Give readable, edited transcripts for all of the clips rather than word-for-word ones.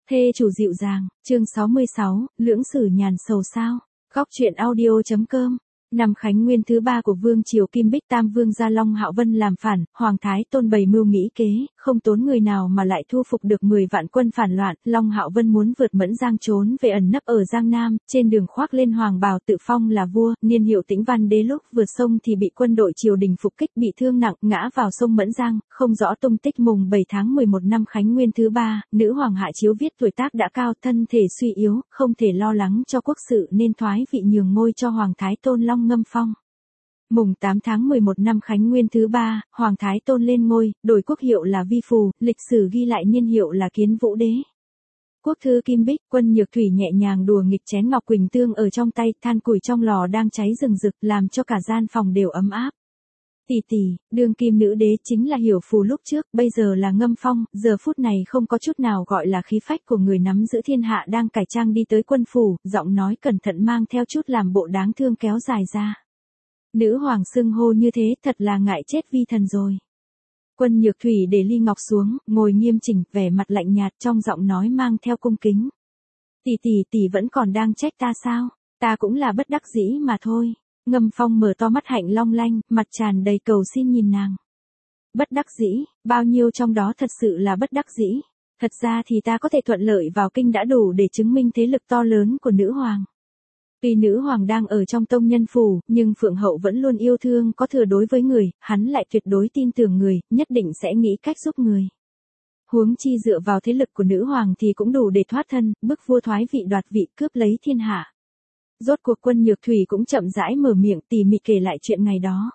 Thê chủ dịu dàng, chương 66, lưỡng sử nhàn sầu sao. Góc truyện audio.com. Năm Khánh Nguyên thứ 3 của Vương triều Kim Bích Tam Vương gia Long Hạo Vân làm phản, Hoàng Thái Tôn bày mưu nghĩ kế, không tốn người nào mà lại thu phục được 10 vạn quân phản loạn. Long Hạo Vân muốn vượt Mẫn Giang trốn về ẩn nấp ở Giang Nam, trên đường khoác lên hoàng bào tự phong là vua. Niên hiệu Tĩnh Văn Đế lúc vượt sông thì bị quân đội triều đình phục kích bị thương nặng, ngã vào sông Mẫn Giang, không rõ tung tích. Mùng 7 tháng 11 năm Khánh Nguyên thứ 3, nữ hoàng Hạ Chiếu Viết tuổi tác đã cao, thân thể suy yếu, không thể lo lắng cho quốc sự nên thoái vị nhường ngôi cho Hoàng Thái Tôn Long Ngâm Phong. Mùng 8 tháng 11 năm Khánh Nguyên thứ 3, Hoàng Thái Tôn lên ngôi, đổi quốc hiệu là Vi Phù, lịch sử ghi lại niên hiệu là Kiến Vũ Đế. Quốc thư Kim Bích, Quân Nhược Thủy nhẹ nhàng đùa nghịch chén ngọc quỳnh tương ở trong tay, than củi trong lò đang cháy rừng rực, làm cho cả gian phòng đều ấm áp. Tỷ tỷ, đương kim nữ đế chính là Hiểu Phù lúc trước, bây giờ là Ngâm Phong, giờ phút này không có chút nào gọi là khí phách của người nắm giữ thiên hạ, đang cải trang đi tới quân phủ, giọng nói cẩn thận mang theo chút làm bộ đáng thương kéo dài ra. Nữ hoàng xưng hô như thế thật là ngại chết vi thần rồi. Quân Nhược Thủy để ly ngọc xuống, ngồi nghiêm chỉnh, vẻ mặt lạnh nhạt, trong giọng nói mang theo cung kính. Tỷ vẫn còn đang trách ta sao? Ta cũng là bất đắc dĩ mà thôi. Ngâm Phong mở to mắt hạnh long lanh, mặt tràn đầy cầu xin nhìn nàng. Bất đắc dĩ, bao nhiêu trong đó thật sự là bất đắc dĩ. Thật ra thì ta có thể thuận lợi vào kinh đã đủ để chứng minh thế lực to lớn của nữ hoàng. Tuy nữ hoàng đang ở trong tông nhân phủ, nhưng Phượng Hậu vẫn luôn yêu thương có thừa đối với người, hắn lại tuyệt đối tin tưởng người, nhất định sẽ nghĩ cách giúp người. Huống chi dựa vào thế lực của nữ hoàng thì cũng đủ để thoát thân, bức vua thoái vị đoạt vị, cướp lấy thiên hạ. Rốt cuộc Quân Nhược Thủy cũng chậm rãi mở miệng tỉ mỉ kể lại chuyện ngày đó.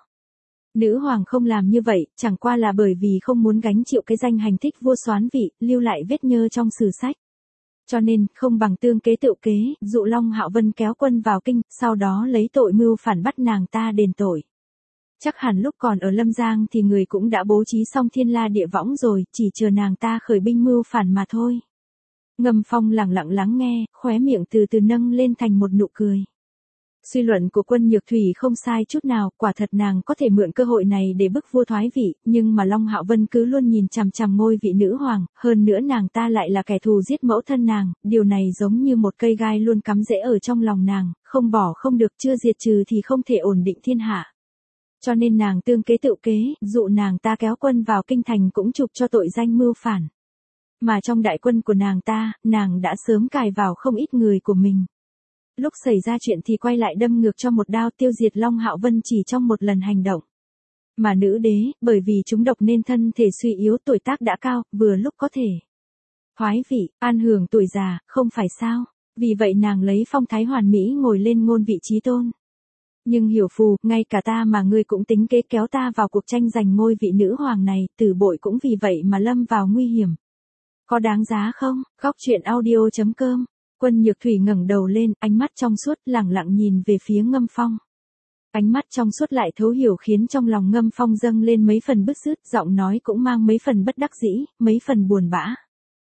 Nữ hoàng không làm như vậy, chẳng qua là bởi vì không muốn gánh chịu cái danh hành thích vua soán vị, lưu lại vết nhơ trong sử sách. Cho nên, không bằng tương kế tựu kế, dụ Long Hạo Vân kéo quân vào kinh, sau đó lấy tội mưu phản bắt nàng ta đền tội. Chắc hẳn lúc còn ở Lâm Giang thì người cũng đã bố trí xong thiên la địa võng rồi, chỉ chờ nàng ta khởi binh mưu phản mà thôi. Ngâm Phong lặng lặng lắng nghe, khóe miệng từ từ nâng lên thành một nụ cười. Suy luận của Quân Nhược Thủy không sai chút nào, quả thật nàng có thể mượn cơ hội này để bức vua thoái vị, nhưng mà Long Hạo Vân cứ luôn nhìn chằm chằm ngôi vị nữ hoàng, hơn nữa nàng ta lại là kẻ thù giết mẫu thân nàng, điều này giống như một cây gai luôn cắm rễ ở trong lòng nàng, không bỏ không được, chưa diệt trừ thì không thể ổn định thiên hạ. Cho nên nàng tương kế tựu kế, dụ nàng ta kéo quân vào kinh thành cũng chụp cho tội danh mưu phản. Mà trong đại quân của nàng ta, nàng đã sớm cài vào không ít người của mình. Lúc xảy ra chuyện thì quay lại đâm ngược cho một đao tiêu diệt Long Hạo Vân chỉ trong một lần hành động. Mà nữ đế, bởi vì trúng độc nên thân thể suy yếu, tuổi tác đã cao, vừa lúc có thể thoái vị, an hưởng tuổi già, không phải sao? Vì vậy nàng lấy phong thái hoàn mỹ ngồi lên ngôi vị trí tôn. Nhưng Hiểu Phù, ngay cả ta mà ngươi cũng tính kế kéo ta vào cuộc tranh giành ngôi vị nữ hoàng này, Tử Bội cũng vì vậy mà lâm vào nguy hiểm. Có đáng giá không? Góc truyện audio.com. Quân Nhược Thủy ngẩng đầu lên, ánh mắt trong suốt, lẳng lặng nhìn về phía Ngâm Phong. Ánh mắt trong suốt lại thấu hiểu khiến trong lòng Ngâm Phong dâng lên mấy phần bứt rứt, giọng nói cũng mang mấy phần bất đắc dĩ, mấy phần buồn bã.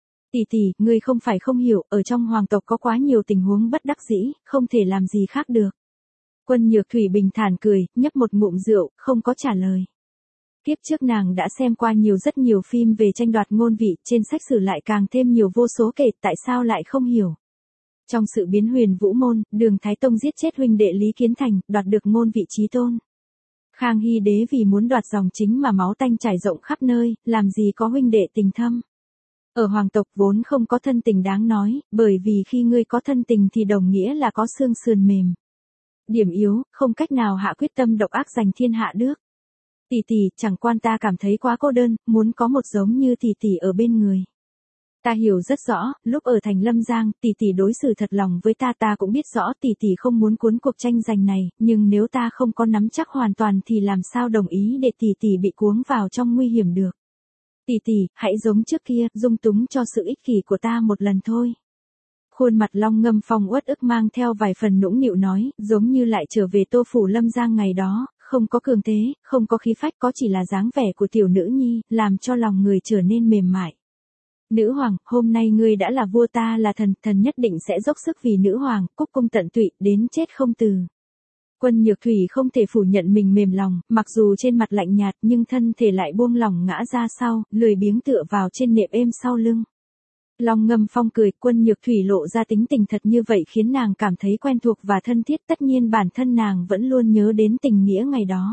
Tỷ, ngươi không phải không hiểu, ở trong hoàng tộc có quá nhiều tình huống bất đắc dĩ, không thể làm gì khác được. Quân Nhược Thủy bình thản cười, nhấp một ngụm rượu, không có trả lời. Tiếp trước nàng đã xem qua rất nhiều phim về tranh đoạt ngôi vị, trên sách sử lại càng thêm nhiều vô số kể, tại sao lại không hiểu. Trong sự biến huyền vũ môn, Đường Thái Tông giết chết huynh đệ Lý Kiến Thành, đoạt được ngôi vị trí tôn. Khang Hy đế vì muốn đoạt dòng chính mà máu tanh trải rộng khắp nơi, làm gì có huynh đệ tình thâm. Ở hoàng tộc vốn không có thân tình đáng nói, bởi vì khi ngươi có thân tình thì đồng nghĩa là có xương sườn mềm. Điểm yếu, không cách nào hạ quyết tâm độc ác giành thiên hạ được. Tỷ, chẳng quan ta cảm thấy quá cô đơn, muốn có một giống như tỷ ở bên người. Ta hiểu rất rõ, lúc ở thành Lâm Giang, tỷ đối xử thật lòng với ta cũng biết rõ tỷ không muốn cuốn cuộc tranh giành này, nhưng nếu ta không có nắm chắc hoàn toàn thì làm sao đồng ý để tỷ bị cuống vào trong nguy hiểm được. Tỷ, hãy giống trước kia, dung túng cho sự ích kỷ của ta một lần thôi. Khuôn mặt Long Ngâm Phong uất ức mang theo vài phần nũng nịu nói, giống như lại trở về Tô phủ Lâm Giang ngày đó, không có cường thế, không có khí phách, có chỉ là dáng vẻ của tiểu nữ nhi, làm cho lòng người trở nên mềm mại. Nữ hoàng, hôm nay ngươi đã là vua, ta là thần nhất định sẽ dốc sức vì nữ hoàng, cúc cung tận tụy, đến chết không từ. Quân Nhược Thủy không thể phủ nhận mình mềm lòng, mặc dù trên mặt lạnh nhạt nhưng thân thể lại buông lỏng ngã ra sau, lười biếng tựa vào trên nệm êm sau lưng. Long Ngâm Phong cười, Quân Nhược Thủy lộ ra tính tình thật như vậy khiến nàng cảm thấy quen thuộc và thân thiết, tất nhiên bản thân nàng vẫn luôn nhớ đến tình nghĩa ngày đó.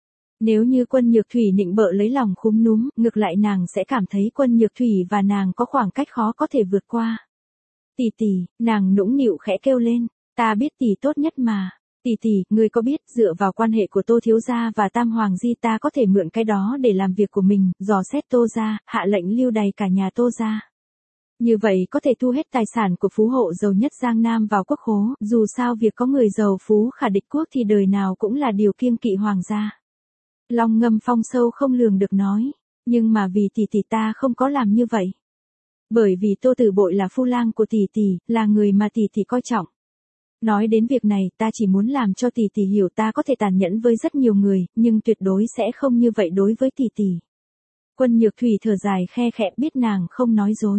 Nếu như Quân Nhược Thủy nịnh bợ lấy lòng khúm núm, ngược lại nàng sẽ cảm thấy Quân Nhược Thủy và nàng có khoảng cách khó có thể vượt qua. Tỷ tỷ, nàng nũng nịu khẽ kêu lên, ta biết tỷ tốt nhất mà. Tỷ tỷ, ngươi có biết, dựa vào quan hệ của Tô thiếu gia và Tam Hoàng Di ta có thể mượn cái đó để làm việc của mình, dò xét Tô gia, hạ lệnh lưu đày cả nhà Tô gia. Như vậy có thể thu hết tài sản của phú hộ giàu nhất Giang Nam vào quốc khố, dù sao việc có người giàu phú khả địch quốc thì đời nào cũng là điều kiêng kỵ hoàng gia. Long Ngâm Phong sâu không lường được nói, nhưng mà vì tỷ tỷ ta không có làm như vậy. Bởi vì Tô Tử Bội là phu lang của tỷ tỷ, là người mà tỷ tỷ coi trọng. Nói đến việc này, ta chỉ muốn làm cho tỷ tỷ hiểu ta có thể tàn nhẫn với rất nhiều người, nhưng tuyệt đối sẽ không như vậy đối với tỷ tỷ. Quân Nhược Thủy thở dài khe khẽ, biết nàng không nói dối.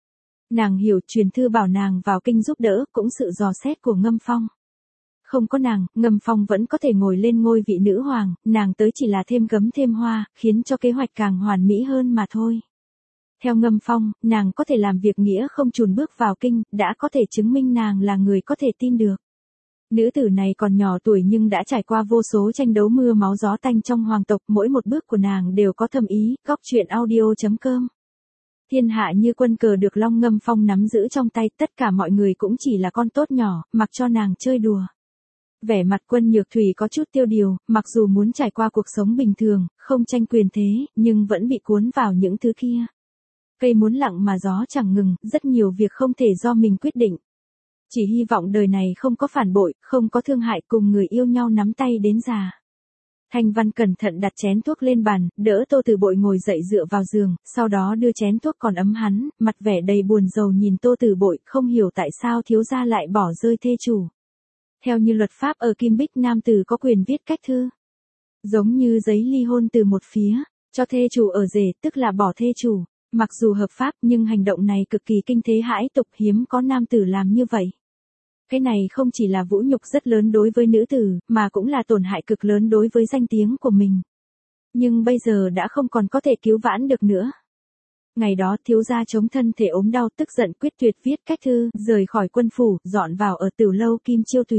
Nàng hiểu, truyền thư bảo nàng vào kinh giúp đỡ, cũng sự dò xét của Ngâm Phong. Không có nàng, Ngâm Phong vẫn có thể ngồi lên ngôi vị nữ hoàng, nàng tới chỉ là thêm gấm thêm hoa, khiến cho kế hoạch càng hoàn mỹ hơn mà thôi. Theo Ngâm Phong, nàng có thể làm việc nghĩa không chùn bước vào kinh, đã có thể chứng minh nàng là người có thể tin được. Nữ tử này còn nhỏ tuổi nhưng đã trải qua vô số tranh đấu mưa máu gió tanh trong hoàng tộc, mỗi một bước của nàng đều có thâm ý. Góc truyện audio.com. Thiên hạ như quân cờ được Long Ngâm Phong nắm giữ trong tay, tất cả mọi người cũng chỉ là con tốt nhỏ, mặc cho nàng chơi đùa. Vẻ mặt Quân Nhược Thủy có chút tiêu điều, mặc dù muốn trải qua cuộc sống bình thường, không tranh quyền thế, nhưng vẫn bị cuốn vào những thứ kia. Cây muốn lặng mà gió chẳng ngừng, rất nhiều việc không thể do mình quyết định. Chỉ hy vọng đời này không có phản bội, không có thương hại, cùng người yêu nhau nắm tay đến già. Thanh Văn cẩn thận đặt chén thuốc lên bàn, đỡ Tô Tử Bội ngồi dậy dựa vào giường, sau đó đưa chén thuốc còn ấm hắn, mặt vẻ đầy buồn rầu nhìn Tô Tử Bội, không hiểu tại sao thiếu gia lại bỏ rơi thê chủ. Theo như luật pháp ở Kim Bích, nam tử có quyền viết cách thư. Giống như giấy ly hôn từ một phía, cho thê chủ ở rể, tức là bỏ thê chủ. Mặc dù hợp pháp nhưng hành động này cực kỳ kinh thế hãi tục, hiếm có nam tử làm như vậy. Cái này không chỉ là vũ nhục rất lớn đối với nữ tử, mà cũng là tổn hại cực lớn đối với danh tiếng của mình. Nhưng bây giờ đã không còn có thể cứu vãn được nữa. Ngày đó thiếu gia chống thân thể ốm đau, tức giận quyết tuyệt viết cách thư, rời khỏi quân phủ, dọn vào ở Tửu lâu Kim Chiêu Túy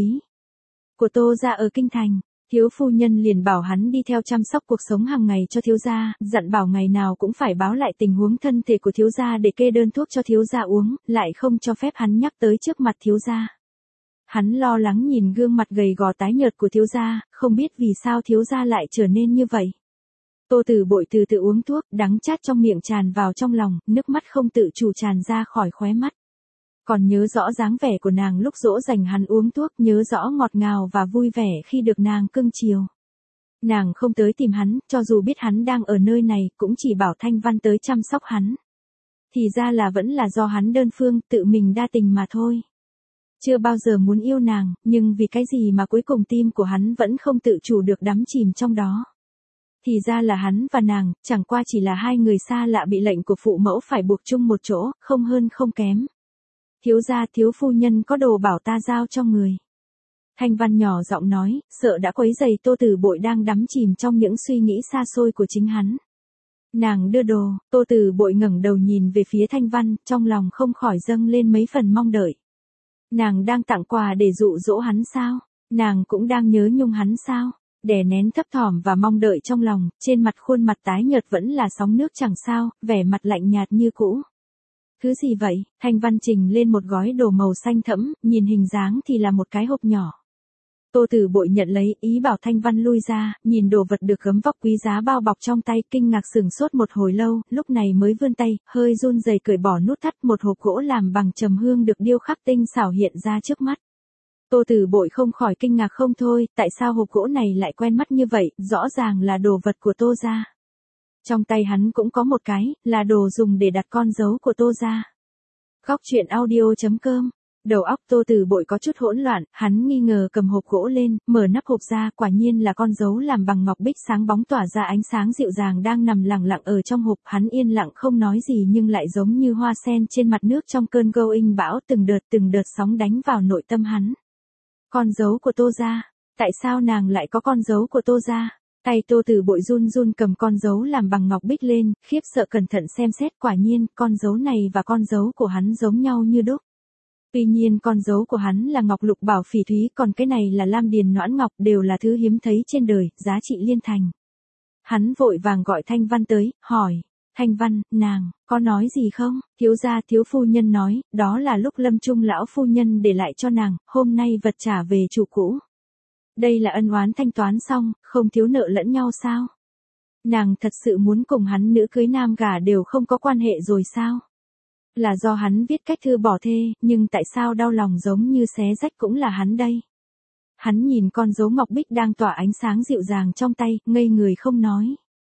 của Tô gia ở kinh thành. Thiếu phu nhân liền bảo hắn đi theo chăm sóc cuộc sống hàng ngày cho thiếu gia, dặn bảo ngày nào cũng phải báo lại tình huống thân thể của thiếu gia để kê đơn thuốc cho thiếu gia uống, lại không cho phép hắn nhắc tới trước mặt thiếu gia. Hắn lo lắng nhìn gương mặt gầy gò tái nhợt của thiếu gia, không biết vì sao thiếu gia lại trở nên như vậy. Tô Tử Bội từ từ uống thuốc, đắng chát trong miệng tràn vào trong lòng, nước mắt không tự chủ tràn ra khỏi khóe mắt. Còn nhớ rõ dáng vẻ của nàng lúc dỗ dành hắn uống thuốc, nhớ rõ ngọt ngào và vui vẻ khi được nàng cưng chiều. Nàng không tới tìm hắn, cho dù biết hắn đang ở nơi này, cũng chỉ bảo Thanh Văn tới chăm sóc hắn. Thì ra là vẫn là do hắn đơn phương, tự mình đa tình mà thôi. Chưa bao giờ muốn yêu nàng, nhưng vì cái gì mà cuối cùng tim của hắn vẫn không tự chủ được đắm chìm trong đó. Thì ra là hắn và nàng, chẳng qua chỉ là hai người xa lạ bị lệnh của phụ mẫu phải buộc chung một chỗ, không hơn không kém. Thiếu gia, thiếu phu nhân có đồ bảo ta giao cho người. Thanh Văn nhỏ giọng nói, sợ đã quấy rầy Tô Tử Bội đang đắm chìm trong những suy nghĩ xa xôi của chính hắn. Nàng đưa đồ, Tô Tử Bội ngẩng đầu nhìn về phía Thanh Văn, trong lòng không khỏi dâng lên mấy phần mong đợi. Nàng đang tặng quà để dụ dỗ hắn sao? Nàng cũng đang nhớ nhung hắn sao? Đè nén thấp thỏm và mong đợi trong lòng, trên mặt khuôn mặt tái nhợt vẫn là sóng nước chẳng sao, vẻ mặt lạnh nhạt như cũ. Thứ gì vậy? Thanh Văn trình lên một gói đồ màu xanh thẫm, nhìn hình dáng thì là một cái hộp nhỏ. Tô Tử Bội nhận lấy, ý bảo Thanh Văn lui ra, nhìn đồ vật được gấm vóc quý giá bao bọc trong tay, kinh ngạc sửng sốt một hồi lâu, lúc này mới vươn tay, hơi run rẩy cởi bỏ nút thắt, một hộp gỗ làm bằng trầm hương được điêu khắc tinh xảo hiện ra trước mắt. Tô Tử Bội không khỏi kinh ngạc không thôi, tại sao hộp gỗ này lại quen mắt như vậy, rõ ràng là đồ vật của Tô gia. Trong tay hắn cũng có một cái, là đồ dùng để đặt con dấu của Tô gia. Góc truyện audio.com. Đầu óc Tô Tử Bội có chút hỗn loạn, hắn nghi ngờ cầm hộp gỗ lên, mở nắp hộp ra, quả nhiên là con dấu làm bằng ngọc bích sáng bóng tỏa ra ánh sáng dịu dàng đang nằm lặng lặng ở trong hộp, hắn yên lặng không nói gì nhưng lại giống như hoa sen trên mặt nước trong cơn going bão, từng đợt sóng đánh vào nội tâm hắn. Con dấu của Tô gia, tại sao nàng lại có con dấu của Tô gia? Tay Tô Tử Bội run run cầm con dấu làm bằng ngọc bích lên, khiếp sợ cẩn thận xem xét, quả nhiên, con dấu này và con dấu của hắn giống nhau như đúc. Tuy nhiên con dấu của hắn là ngọc lục bảo phỉ thúy, còn cái này là lam điền noãn ngọc, đều là thứ hiếm thấy trên đời, giá trị liên thành. Hắn vội vàng gọi Thanh Văn tới, hỏi, Thanh Văn, nàng, có nói gì không? Thiếu gia thiếu phu nhân nói, đó là lúc lâm trung lão phu nhân để lại cho nàng, hôm nay vật trả về chủ cũ. Đây là ân oán thanh toán xong, không thiếu nợ lẫn nhau sao? Nàng thật sự muốn cùng hắn nữ cưới nam gả đều không có quan hệ rồi sao? Là do hắn viết cách thư bỏ thê, nhưng tại sao đau lòng giống như xé rách cũng là hắn đây? Hắn nhìn con dấu ngọc bích đang tỏa ánh sáng dịu dàng trong tay, ngây người không nói.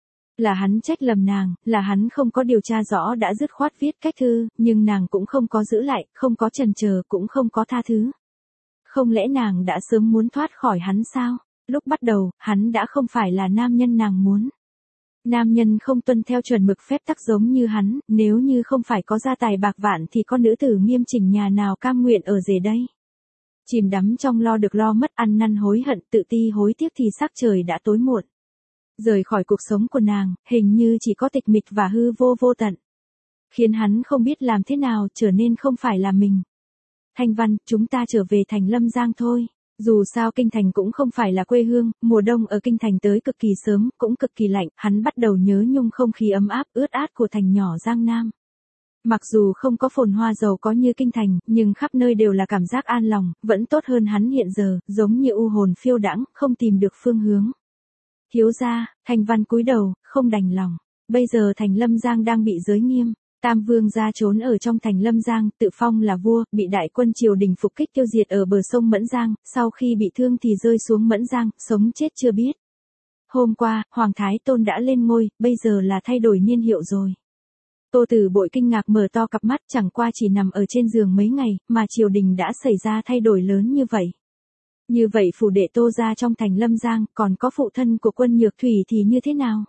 Là hắn trách lầm nàng, là hắn không có điều tra rõ đã dứt khoát viết cách thư, nhưng nàng cũng không có giữ lại, không có chần chờ, cũng không có tha thứ. Không lẽ nàng đã sớm muốn thoát khỏi hắn sao? Lúc bắt đầu, hắn đã không phải là nam nhân nàng muốn. Nam nhân không tuân theo chuẩn mực phép tắc giống như hắn, nếu như không phải có gia tài bạc vạn thì con nữ tử nghiêm chỉnh nhà nào cam nguyện ở rể đây. Chìm đắm trong lo được lo mất, ăn năn hối hận, tự ti hối tiếc thì sắc trời đã tối muộn. Rời khỏi cuộc sống của nàng, hình như chỉ có tịch mịch và hư vô vô tận. Khiến hắn không biết làm thế nào, trở nên không phải là mình. Thanh Văn, chúng ta trở về thành Lâm Giang thôi. Dù sao kinh thành cũng không phải là quê hương, mùa đông ở kinh thành tới cực kỳ sớm, cũng cực kỳ lạnh, hắn bắt đầu nhớ nhung không khí ấm áp, ướt át của thành nhỏ Giang Nam. Mặc dù không có phồn hoa giàu có như kinh thành, nhưng khắp nơi đều là cảm giác an lòng, vẫn tốt hơn hắn hiện giờ, giống như u hồn phiêu đãng, không tìm được phương hướng. Thiếu gia, Thanh Văn cúi đầu, không đành lòng. Bây giờ thành Lâm Giang đang bị giới nghiêm. Tam vương gia trốn ở trong thành Lâm Giang, tự phong là vua, bị đại quân triều đình phục kích tiêu diệt ở bờ sông Mẫn Giang, sau khi bị thương thì rơi xuống Mẫn Giang, sống chết chưa biết. Hôm qua, Hoàng Thái Tôn đã lên ngôi, bây giờ là thay đổi niên hiệu rồi. Tô Tử Bội kinh ngạc mở to cặp mắt, chẳng qua chỉ nằm ở trên giường mấy ngày, mà triều đình đã xảy ra thay đổi lớn như vậy. Như vậy phủ đệ Tô gia trong thành Lâm Giang, còn có phụ thân của Quân Nhược Thủy thì như thế nào?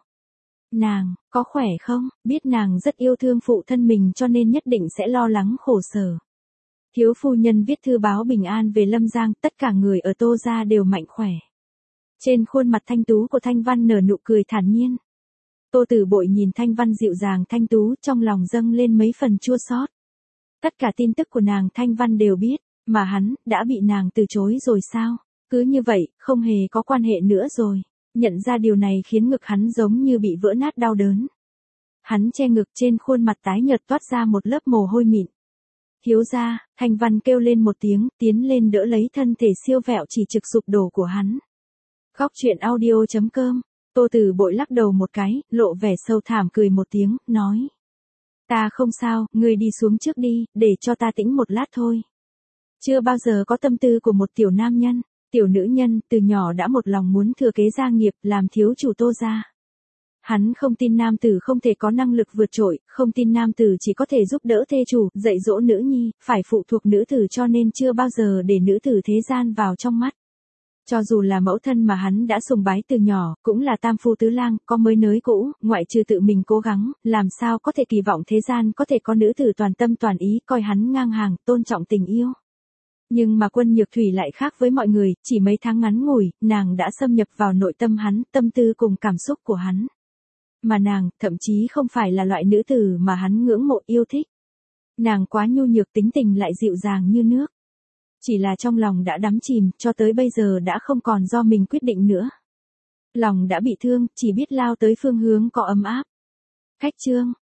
Nàng, có khỏe không? Biết nàng rất yêu thương phụ thân mình cho nên nhất định sẽ lo lắng khổ sở. Thiếu phu nhân viết thư báo bình an về Lâm Giang, tất cả người ở Tô gia đều mạnh khỏe. Trên khuôn mặt thanh tú của Thanh Văn nở nụ cười thản nhiên. Tô Tử Bội nhìn Thanh Văn dịu dàng thanh tú, trong lòng dâng lên mấy phần chua xót. Tất cả tin tức của nàng Thanh Văn đều biết, mà hắn, đã bị nàng từ chối rồi sao? Cứ như vậy, không hề có quan hệ nữa rồi. Nhận ra điều này khiến ngực hắn giống như bị vỡ nát đau đớn. Hắn che ngực, trên khuôn mặt tái nhợt toát ra một lớp mồ hôi mịn. Thiếu gia, Thanh Văn kêu lên một tiếng, tiến lên đỡ lấy thân thể siêu vẹo chỉ trực sụp đổ của hắn. Góc truyện audio.com. Tô Tử Bội lắc đầu một cái, lộ vẻ sâu thảm cười một tiếng, nói. Ta không sao, ngươi đi xuống trước đi, để cho ta tĩnh một lát thôi. Chưa bao giờ có tâm tư của một tiểu nam nhân, tiểu nữ nhân, từ nhỏ đã một lòng muốn thừa kế gia nghiệp, làm thiếu chủ Tô gia. Hắn không tin nam tử không thể có năng lực vượt trội, không tin nam tử chỉ có thể giúp đỡ thê chủ, dạy dỗ nữ nhi, phải phụ thuộc nữ tử cho nên chưa bao giờ để nữ tử thế gian vào trong mắt. Cho dù là mẫu thân mà hắn đã sùng bái từ nhỏ, cũng là tam phu tứ lang, có mới nới cũ, ngoại trừ tự mình cố gắng, làm sao có thể kỳ vọng thế gian có thể có nữ tử toàn tâm toàn ý, coi hắn ngang hàng, tôn trọng tình yêu. Nhưng mà Quân Nhược Thủy lại khác với mọi người, chỉ mấy tháng ngắn ngủi, nàng đã xâm nhập vào nội tâm hắn, tâm tư cùng cảm xúc của hắn. Mà nàng, thậm chí không phải là loại nữ tử mà hắn ngưỡng mộ yêu thích. Nàng quá nhu nhược, tính tình lại dịu dàng như nước. Chỉ là trong lòng đã đắm chìm, cho tới bây giờ đã không còn do mình quyết định nữa. Lòng đã bị thương, chỉ biết lao tới phương hướng có ấm áp. Khách chương.